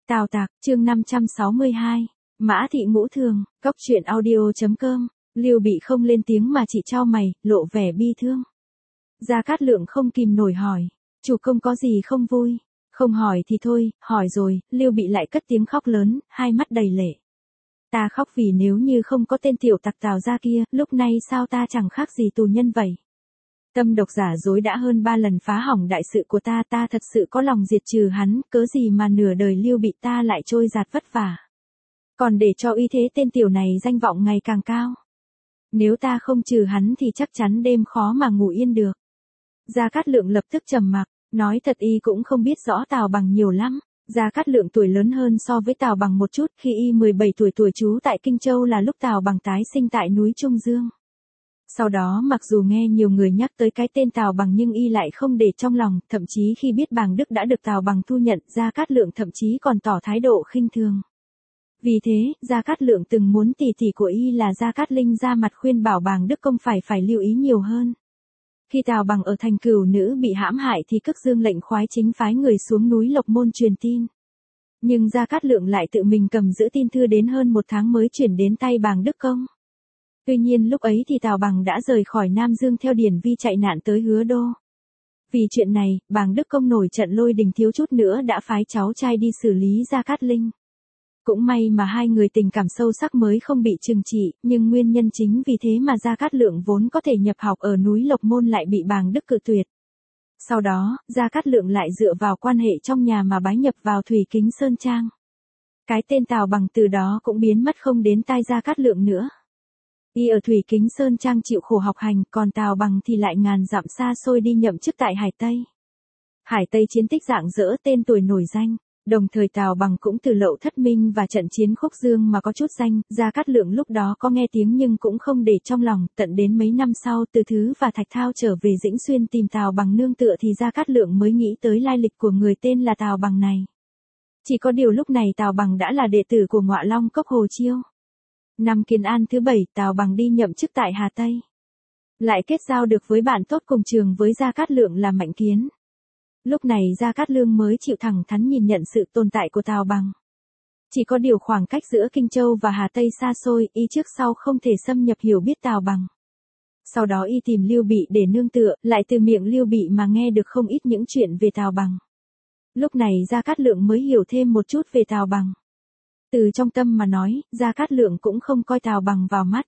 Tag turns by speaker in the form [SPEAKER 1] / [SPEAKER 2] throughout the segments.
[SPEAKER 1] Tào Tạc, chương 562. Mã Thị Ngũ Thường, Cóc truyện audio.com. Lưu Bị không lên tiếng mà chỉ chau mày, lộ vẻ bi thương. Gia Cát Lượng không kìm nổi hỏi, chủ công có gì không vui? Không hỏi thì thôi, hỏi rồi, Lưu Bị lại cất tiếng khóc lớn, hai mắt đầy lệ. Ta khóc vì nếu như không có tên tiểu tặc Tào gia kia, lúc này sao ta chẳng khác gì tù nhân vậy? Tâm độc giả dối đã hơn 3 lần phá hỏng đại sự của ta thật sự có lòng diệt trừ hắn, cớ gì mà nửa đời Lưu Bị ta lại trôi giạt vất vả. Còn để cho y thế tên tiểu này danh vọng ngày càng cao. Nếu ta không trừ hắn thì chắc chắn đêm khó mà ngủ yên được. Gia Cát Lượng lập tức trầm mặc, nói thật y cũng không biết rõ Tào Bằng nhiều lắm. Gia Cát Lượng tuổi lớn hơn so với Tào Bằng một chút, khi y 17 tuổi trú tại Kinh Châu là lúc Tào Bằng tái sinh tại núi Trung Dương. Sau đó mặc dù nghe nhiều người nhắc tới cái tên Tào Bằng nhưng y lại không để trong lòng, thậm chí khi biết Bàng Đức đã được Tào Bằng thu nhận, Gia Cát Lượng thậm chí còn tỏ thái độ khinh thường. Vì thế, Gia Cát Lượng từng muốn tỷ tỷ của y là Gia Cát Linh ra mặt khuyên bảo Bàng Đức công phải lưu ý nhiều hơn. Khi Tào Bằng ở thành Cửu Nữ bị hãm hại thì Cức Dương lệnh khoái chính phái người xuống núi Lộc Môn truyền tin. Nhưng Gia Cát Lượng lại tự mình cầm giữ tin thư đến hơn 1 tháng mới chuyển đến tay Bàng Đức Công. Tuy nhiên lúc ấy thì Tào Bằng đã rời khỏi Nam Dương theo Điển Vi chạy nạn tới Hứa Đô. Vì chuyện này, Bàng Đức Công nổi trận lôi đình thiếu chút nữa đã phái cháu trai đi xử lý Gia Cát Linh. Cũng may mà hai người tình cảm sâu sắc mới không bị trừng trị, nhưng nguyên nhân chính vì thế mà Gia Cát Lượng vốn có thể nhập học ở núi Lộc Môn lại bị Bàng Đức cự tuyệt. Sau đó, Gia Cát Lượng lại dựa vào quan hệ trong nhà mà bái nhập vào Thủy Kính Sơn Trang. Cái tên Tào Bằng từ đó cũng biến mất không đến tai Gia Cát Lượng nữa. Y ở Thủy Kính Sơn Trang chịu khổ học hành, còn Tào Bằng thì lại ngàn dặm xa xôi đi nhậm chức tại Hải Tây. Hải Tây chiến tích rạng rỡ, tên tuổi nổi danh. Đồng thời Tào Bằng cũng từ Lậu Thất Minh và trận chiến Khúc Dương mà có chút danh, Gia Cát Lượng lúc đó có nghe tiếng nhưng cũng không để trong lòng, tận đến mấy năm sau Từ Thứ và Thạch Thao trở về Dĩnh Xuyên tìm Tào Bằng nương tựa thì Gia Cát Lượng mới nghĩ tới lai lịch của người tên là Tào Bằng này. Chỉ có điều lúc này Tào Bằng đã là đệ tử của Ngọa Long Cốc Hồ Chiêu. Năm Kiến An thứ 7, Tào Bằng đi nhậm chức tại Hà Tây. Lại kết giao được với bạn tốt cùng trường với Gia Cát Lượng là Mạnh Kiến. Lúc này Gia Cát Lượng mới chịu thẳng thắn nhìn nhận sự tồn tại của Tào Bằng. Chỉ có điều khoảng cách giữa Kinh Châu và Hà Tây xa xôi, y trước sau không thể xâm nhập hiểu biết Tào Bằng. Sau đó y tìm Lưu Bị để nương tựa, lại từ miệng Lưu Bị mà nghe được không ít những chuyện về Tào Bằng. Lúc này Gia Cát Lượng mới hiểu thêm một chút về Tào Bằng. Từ trong tâm mà nói, Gia Cát Lượng cũng không coi Tào Bằng vào mắt.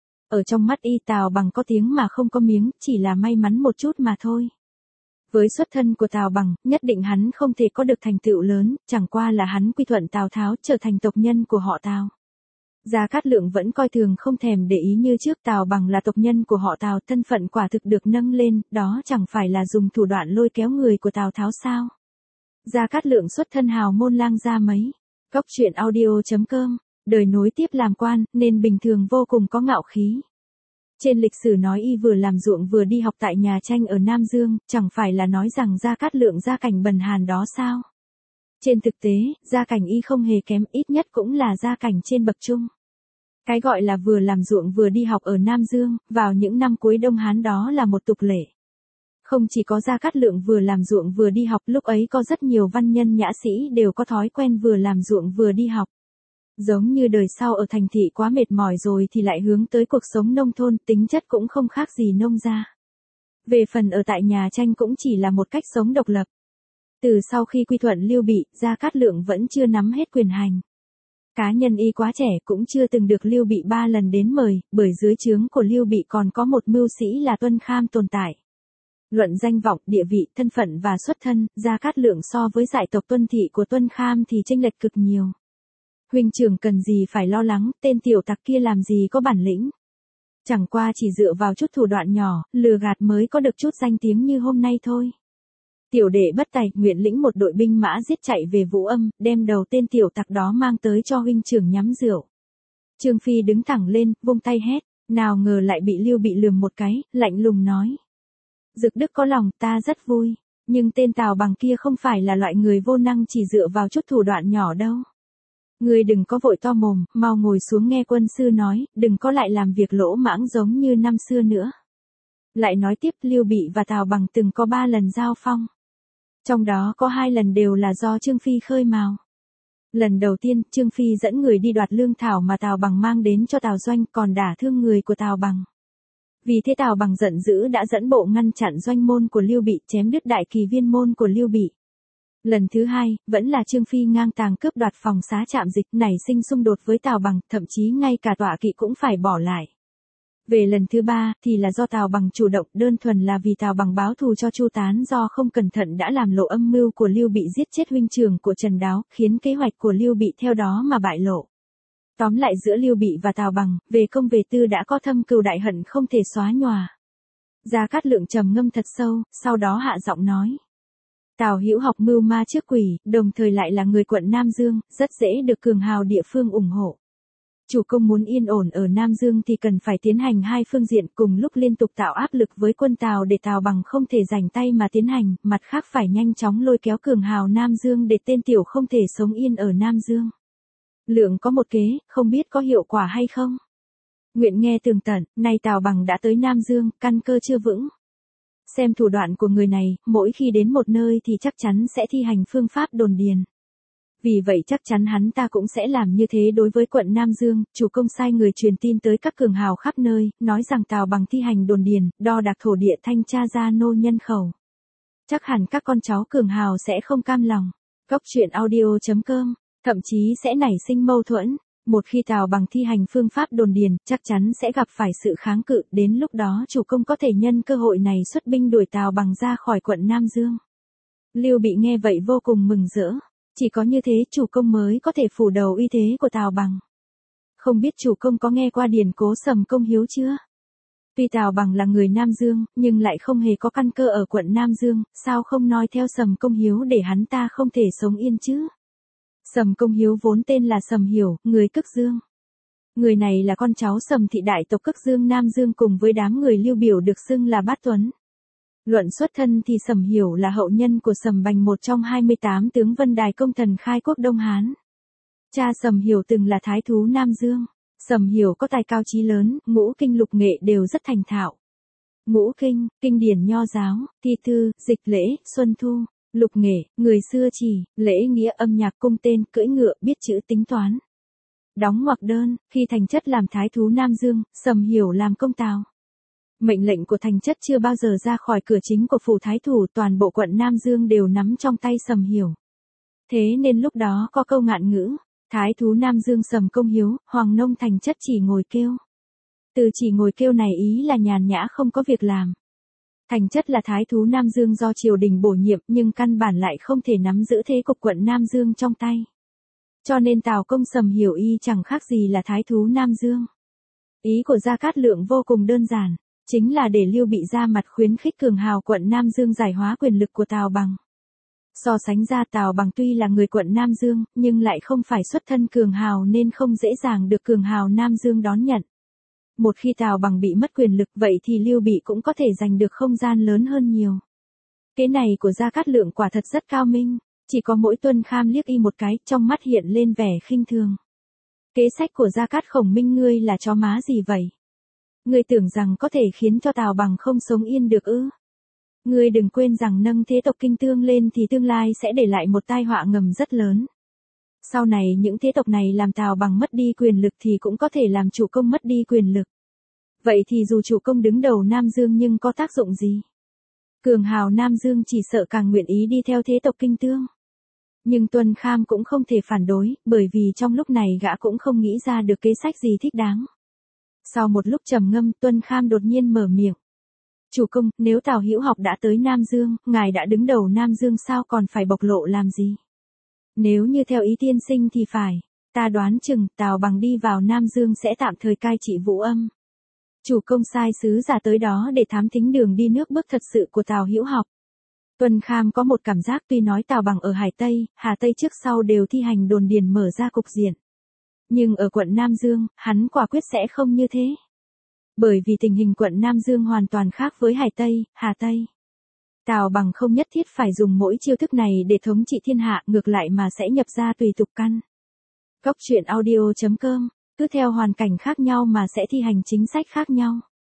[SPEAKER 1] Ở trong mắt y Tào Bằng có tiếng mà không có miếng, chỉ là may mắn một chút mà thôi. Với xuất thân của Tào Bằng, nhất định hắn không thể có được thành tựu lớn, chẳng qua là hắn quy thuận Tào Tháo trở thành tộc nhân của họ Tào. Gia Cát Lượng vẫn coi thường không thèm để ý như trước, Tào Bằng là tộc nhân của họ Tào, thân phận quả thực được nâng lên, đó chẳng phải là dùng thủ đoạn lôi kéo người của Tào Tháo sao? Gia Cát Lượng xuất thân hào môn lang gia mấy. Cóc truyện audio.com, đời nối tiếp làm quan, nên bình thường vô cùng có ngạo khí. Trên lịch sử nói y vừa làm ruộng vừa đi học tại nhà tranh ở Nam Dương, chẳng phải là nói rằng Gia Cát Lượng gia cảnh bần hàn đó sao? Trên thực tế, gia cảnh y không hề kém, ít nhất cũng là gia cảnh trên bậc trung. Cái gọi là vừa làm ruộng vừa đi học ở Nam Dương, vào những năm cuối Đông Hán đó là một tục lệ. Không chỉ có Gia Cát Lượng vừa làm ruộng vừa đi học, lúc ấy có rất nhiều văn nhân nhã sĩ đều có thói quen vừa làm ruộng vừa đi học. Giống như đời sau ở thành thị quá mệt mỏi rồi thì lại hướng tới cuộc sống nông thôn, tính chất cũng không khác gì nông gia. Về phần ở tại nhà tranh cũng chỉ là một cách sống độc lập. Từ sau khi quy thuận Lưu Bị, Gia Cát Lượng vẫn chưa nắm hết quyền hành. Cá nhân y quá trẻ cũng chưa từng được Lưu Bị 3 lần đến mời, bởi dưới trướng của Lưu Bị còn có một mưu sĩ là Tuân Kham tồn tại. Luận danh vọng, địa vị, thân phận và xuất thân, Gia Cát Lượng so với dải tộc Tuân thị của Tuân Kham thì chênh lệch cực nhiều. Huynh trưởng cần gì phải lo lắng, tên tiểu tặc kia làm gì có bản lĩnh. Chẳng qua chỉ dựa vào chút thủ đoạn nhỏ, lừa gạt mới có được chút danh tiếng như hôm nay thôi. Tiểu đệ bất tài, nguyện lĩnh một đội binh mã giết chạy về Vũ Âm, đem đầu tên tiểu tặc đó mang tới cho huynh trưởng nhắm rượu. Trương Phi đứng thẳng lên, vung tay hét, nào ngờ lại bị Lưu Bị lườm một cái, lạnh lùng nói. Dực Đức có lòng, ta rất vui, nhưng tên Tào Bằng kia không phải là loại người vô năng chỉ dựa vào chút thủ đoạn nhỏ đâu. Ngươi đừng có vội to mồm, mau ngồi xuống nghe quân sư nói, đừng có lại làm việc lỗ mãng giống như năm xưa nữa. Lại nói tiếp, Lưu Bị và Tào Bằng từng có 3 lần giao phong. Trong đó có 2 lần đều là do Trương Phi khơi mào. Lần đầu tiên, Trương Phi dẫn người đi đoạt lương thảo mà Tào Bằng mang đến cho Tào Doanh, còn đả thương người của Tào Bằng. Vì thế Tào Bằng giận dữ đã dẫn bộ ngăn chặn doanh môn của Lưu Bị, chém đứt đại kỳ viên môn của Lưu Bị. Lần thứ hai, vẫn là Trương Phi ngang tàng cướp đoạt phòng xá Trạm Dịch, nảy sinh xung đột với Tào Bằng, thậm chí ngay cả tọa kỵ cũng phải bỏ lại. Về lần thứ ba, thì là do Tào Bằng chủ động, đơn thuần là vì Tào Bằng báo thù cho Chu Tán do không cẩn thận đã làm lộ âm mưu của Lưu Bị giết chết huynh trưởng của Trần Đáo, khiến kế hoạch của Lưu Bị theo đó mà bại lộ. Tóm lại giữa Lưu Bị và Tào Bằng, về công về tư đã có thâm cừu đại hận không thể xóa nhòa. Gia Cát Lượng trầm ngâm thật sâu, sau đó hạ giọng nói. Tào Hữu Học mưu ma trước quỷ, đồng thời lại là người quận Nam Dương, rất dễ được cường hào địa phương ủng hộ. Chủ công muốn yên ổn ở Nam Dương thì cần phải tiến hành hai phương diện cùng lúc liên tục tạo áp lực với quân Tào để Tào Bằng không thể rảnh tay mà tiến hành, mặt khác phải nhanh chóng lôi kéo cường hào Nam Dương để tên tiểu không thể sống yên ở Nam Dương. Lượng có một kế, không biết có hiệu quả hay không? Nguyện nghe tường tận, nay Tào Bằng đã tới Nam Dương, căn cơ chưa vững. Xem thủ đoạn của người này, mỗi khi đến một nơi thì chắc chắn sẽ thi hành phương pháp đồn điền. Vì vậy chắc chắn hắn ta cũng sẽ làm như thế đối với quận Nam Dương, chủ công sai người truyền tin tới các cường hào khắp nơi, nói rằng Tào Bằng thi hành đồn điền, đo đạc thổ địa thanh tra gia nô nhân khẩu. Chắc hẳn các con cháu cường hào sẽ không cam lòng. Góc truyện audio.com, thậm chí sẽ nảy sinh mâu thuẫn. Một khi Tào Bằng thi hành phương pháp đồn điền, chắc chắn sẽ gặp phải sự kháng cự, đến lúc đó chủ công có thể nhân cơ hội này xuất binh đuổi Tào Bằng ra khỏi quận Nam Dương. Lưu Bị nghe vậy vô cùng mừng rỡ. Chỉ có như thế chủ công mới có thể phủ đầu uy thế của Tào Bằng. Không biết chủ công có nghe qua điển cố Sầm Công Hiếu chưa? Tuy Tào Bằng là người Nam Dương, nhưng lại không hề có căn cơ ở quận Nam Dương, sao không nói theo Sầm Công Hiếu để hắn ta không thể sống yên chứ? Sầm Công Hiếu vốn tên là Sầm Hiểu, người Cức Dương. Người này là con cháu Sầm thị đại tộc Cức Dương Nam Dương cùng với đám người Lưu Biểu được xưng là Bát Tuấn. Luận xuất thân thì Sầm Hiểu là hậu nhân của Sầm Bành, một trong 28 tướng Vân Đài công thần khai quốc Đông Hán. Cha Sầm Hiểu từng là thái thú Nam Dương. Sầm Hiểu có tài cao trí lớn, ngũ kinh lục nghệ đều rất thành thạo. Ngũ kinh, kinh điển nho giáo, thi thư, dịch lễ, xuân thu, lục nghệ, người xưa chỉ, lễ nghĩa âm nhạc cung tên, cưỡi ngựa, biết chữ tính toán. Đóng ngoặc đơn, khi thành chất làm thái thú Nam Dương, Sầm Hiểu làm công tào. Mệnh lệnh của thành chất chưa bao giờ ra khỏi cửa chính của phủ thái thủ, toàn bộ quận Nam Dương đều nắm trong tay Sầm Hiểu. Thế nên lúc đó có câu ngạn ngữ, thái thú Nam Dương Sầm Công Hiếu, hoàng nông thành chất chỉ ngồi kêu. Từ chỉ ngồi kêu này ý là nhàn nhã không có việc làm. Thành chất là thái thú Nam Dương do triều đình bổ nhiệm nhưng căn bản lại không thể nắm giữ thế cục quận Nam Dương trong tay. Cho nên Tào công Sầm Hiểu y chẳng khác gì là thái thú Nam Dương. Ý của Gia Cát Lượng vô cùng đơn giản, chính là để Lưu Bị ra mặt khuyến khích cường hào quận Nam Dương giải hóa quyền lực của Tào Bằng. So sánh ra Tào Bằng tuy là người quận Nam Dương, nhưng lại không phải xuất thân cường hào nên không dễ dàng được cường hào Nam Dương đón nhận. Một khi Tào Bằng bị mất quyền lực vậy thì Lưu Bị cũng có thể giành được không gian lớn hơn nhiều. Kế này của Gia Cát Lượng quả thật rất cao minh, chỉ có mỗi Tuân Kham liếc y một cái, trong mắt hiện lên vẻ khinh thường. Kế sách của Gia Cát Khổng Minh ngươi là chó má gì vậy? Ngươi tưởng rằng có thể khiến cho Tào Bằng không sống yên được ư? Ngươi đừng quên rằng nâng thế tộc Kinh Tương lên thì tương lai sẽ để lại một tai họa ngầm rất lớn. Sau này những thế tộc này làm Tào Bằng mất đi quyền lực thì cũng có thể làm chủ công mất đi quyền lực. Vậy thì dù chủ công đứng đầu Nam Dương nhưng có tác dụng gì? Cường hào Nam Dương chỉ sợ càng nguyện ý đi theo thế tộc Kinh Tương. Nhưng Tuân Kham cũng không thể phản đối, bởi vì trong lúc này gã cũng không nghĩ ra được kế sách gì thích đáng. Sau một lúc trầm ngâm, Tuân Kham đột nhiên mở miệng. Chủ công, nếu Tào Hữu Học đã tới Nam Dương, ngài đã đứng đầu Nam Dương sao còn phải bộc lộ làm gì? Nếu như theo ý tiên sinh thì phải, ta đoán chừng Tào Bằng đi vào Nam Dương sẽ tạm thời cai trị Vũ Âm. Chủ công sai sứ giả tới đó để thám thính đường đi nước bước thật sự của Tào Hữu Học. Tuân Kham có một cảm giác tuy nói Tào Bằng ở Hải Tây, Hà Tây trước sau đều thi hành đồn điền mở ra cục diện. Nhưng ở quận Nam Dương, hắn quả quyết sẽ không như thế. Bởi vì tình hình quận Nam Dương hoàn toàn khác với Hải Tây, Hà Tây. Tào Bằng không nhất thiết phải dùng mỗi chiêu thức này để thống trị thiên hạ, ngược lại mà sẽ nhập ra tùy tục căn. Góc truyện audio.com, cứ theo hoàn cảnh khác nhau mà sẽ thi hành chính sách khác nhau.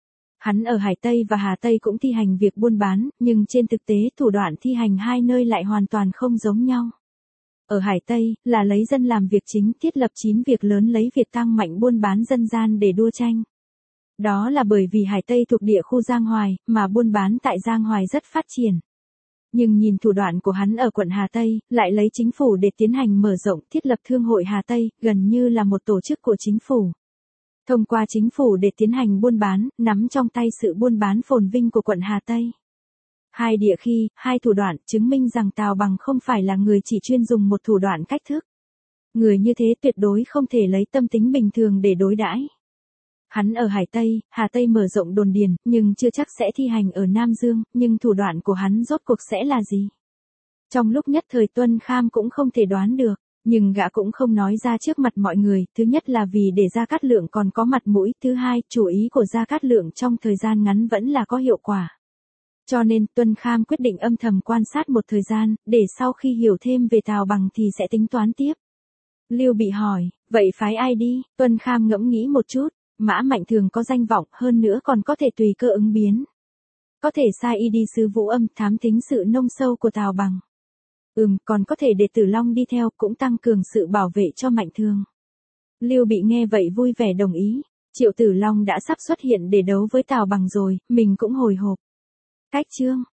[SPEAKER 1] Hắn ở Hải Tây và Hà Tây cũng thi hành việc buôn bán, nhưng trên thực tế thủ đoạn thi hành hai nơi lại hoàn toàn không giống nhau. ở Hải Tây, là lấy dân làm việc chính, thiết lập 9 việc lớn lấy việc tăng mạnh buôn bán dân gian để đua tranh. Đó là bởi vì Hải Tây thuộc địa khu Giang Hoài, mà buôn bán tại Giang Hoài rất phát triển. Nhưng nhìn thủ đoạn của hắn ở quận Hà Tây, lại lấy chính phủ để tiến hành mở rộng thiết lập thương hội Hà Tây, gần như là một tổ chức của chính phủ. Thông qua chính phủ để tiến hành buôn bán, nắm trong tay sự buôn bán phồn vinh của quận Hà Tây. Hai địa khi, hai thủ đoạn chứng minh rằng Tào Bằng không phải là người chỉ chuyên dùng một thủ đoạn cách thức. Người như thế tuyệt đối không thể lấy tâm tính bình thường để đối đãi. Hắn ở Hải Tây, Hà Tây mở rộng đồn điền, nhưng chưa chắc sẽ thi hành ở Nam Dương, nhưng thủ đoạn của hắn rốt cuộc sẽ là gì? Trong lúc nhất thời Tuân Kham cũng không thể đoán được, nhưng gã cũng không nói ra trước mặt mọi người, thứ nhất là vì để Gia Cát Lượng còn có mặt mũi, thứ hai, chủ ý của Gia Cát Lượng trong thời gian ngắn vẫn là có hiệu quả. Cho nên, Tuân Kham quyết định âm thầm quan sát một thời gian, để sau khi hiểu thêm về Tào Bằng thì sẽ tính toán tiếp. Lưu Bị hỏi, vậy phái ai đi? Tuân Kham ngẫm nghĩ một chút, Mã Mạnh Thường có danh vọng, hơn nữa còn có thể tùy cơ ứng biến. Có thể sai y đi sứ Vũ Âm thám thính sự nông sâu của Tào Bằng. Còn có thể để Tử Long đi theo, cũng tăng cường sự bảo vệ cho Mạnh Thường. Lưu Bị nghe vậy vui vẻ đồng ý. Triệu Tử Long đã sắp xuất hiện để đấu với Tào Bằng rồi, mình cũng hồi hộp. Cách chương